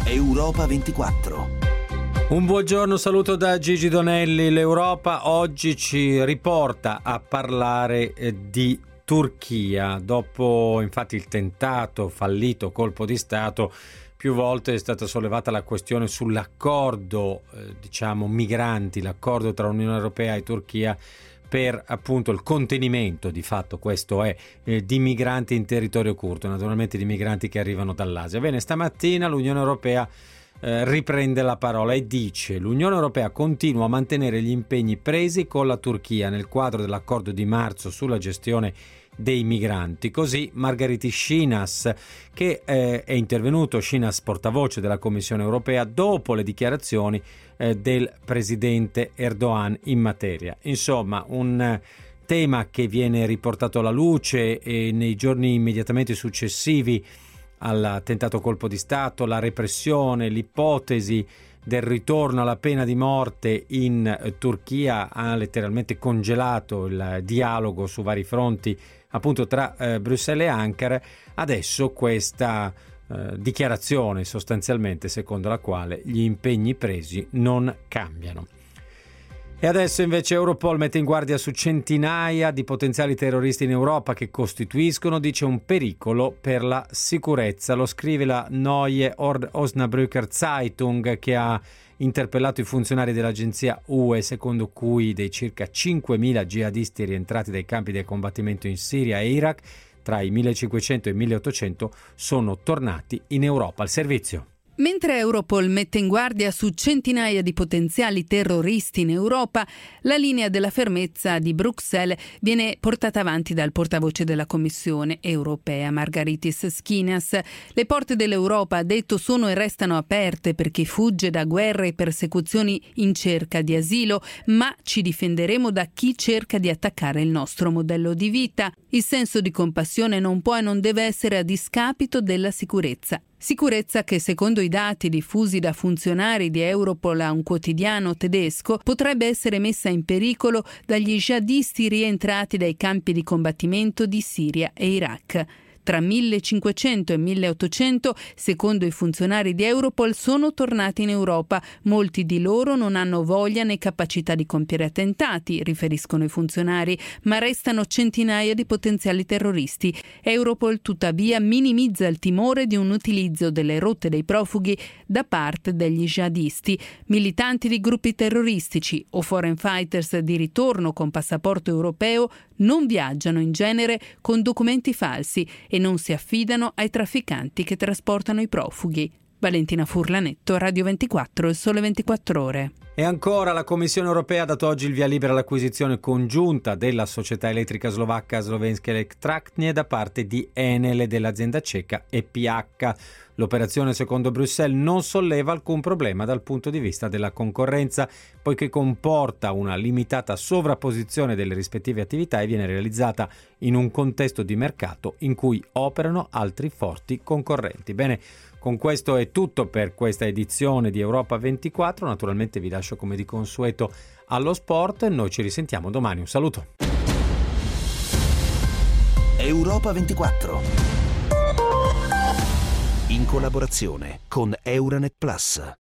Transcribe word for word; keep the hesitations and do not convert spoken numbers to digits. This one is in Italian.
Europa ventiquattro. Un buongiorno, saluto da Gigi Donelli. L'Europa oggi ci riporta a parlare di Turchia. Dopo infatti il tentato, fallito colpo di Stato, più volte è stata sollevata la questione sull'accordo, eh, diciamo, migranti, l'accordo tra Unione Europea e Turchia per appunto il contenimento, di fatto questo è, eh, di migranti in territorio curdo, naturalmente di migranti che arrivano dall'Asia. Bene, stamattina l'Unione Europea eh, riprende la parola e dice: l'Unione Europea continua a mantenere gli impegni presi con la Turchia nel quadro dell'accordo di marzo sulla gestione dei migranti. Così Margaritis Schinas, che eh, è intervenuto, Schinas portavoce della Commissione Europea, dopo le dichiarazioni eh, del presidente Erdogan in materia. Insomma, un eh, tema che viene riportato alla luce e nei giorni immediatamente successivi al tentato colpo di Stato, la repressione, l'ipotesi del ritorno alla pena di morte in eh, Turchia ha letteralmente congelato il dialogo su vari fronti appunto tra eh, Bruxelles e Ankara. Adesso questa eh, dichiarazione sostanzialmente secondo la quale gli impegni presi non cambiano. E adesso invece Europol mette in guardia su centinaia di potenziali terroristi in Europa che costituiscono, dice, un pericolo per la sicurezza. Lo scrive la Neue Osnabrücker Zeitung, che ha interpellato i funzionari dell'agenzia U E, secondo cui dei circa cinquemila jihadisti rientrati dai campi di combattimento in Siria e Iraq, tra i millecinquecento e i milleottocento, sono tornati in Europa al servizio. Mentre Europol mette in guardia su centinaia di potenziali terroristi in Europa, la linea della fermezza di Bruxelles viene portata avanti dal portavoce della Commissione Europea, Margaritis Schinas. Le porte dell'Europa, ha detto, sono e restano aperte per chi fugge da guerre e persecuzioni in cerca di asilo, ma ci difenderemo da chi cerca di attaccare il nostro modello di vita. Il senso di compassione non può e non deve essere a discapito della sicurezza. Sicurezza che, secondo i dati diffusi da funzionari di Europol a un quotidiano tedesco, potrebbe essere messa in pericolo dagli jihadisti rientrati dai campi di combattimento di Siria e Iraq. Tra millecinquecento e milleottocento, secondo i funzionari di Europol, sono tornati in Europa. Molti di loro non hanno voglia né capacità di compiere attentati, riferiscono i funzionari, ma restano centinaia di potenziali terroristi. Europol, tuttavia, minimizza il timore di un utilizzo delle rotte dei profughi da parte degli jihadisti. Militanti di gruppi terroristici o foreign fighters di ritorno con passaporto europeo non viaggiano in genere con documenti falsi e non si affidano ai trafficanti che trasportano i profughi. Valentina Furlanetto, Radio ventiquattro, Il Sole ventiquattro Ore. E ancora la Commissione Europea ha dato oggi il via libera all'acquisizione congiunta della società elettrica slovacca Slovenské elektrárne da parte di Enel e dell'azienda ceca E P H. L'operazione, secondo Bruxelles, non solleva alcun problema dal punto di vista della concorrenza, poiché comporta una limitata sovrapposizione delle rispettive attività e viene realizzata in un contesto di mercato in cui operano altri forti concorrenti. Bene, con questo è tutto per questa edizione di Europa ventiquattro. Naturalmente vi lascio come di consueto allo sport. Noi ci risentiamo domani. Un saluto. Europa ventiquattro, in collaborazione con Euranet Plus.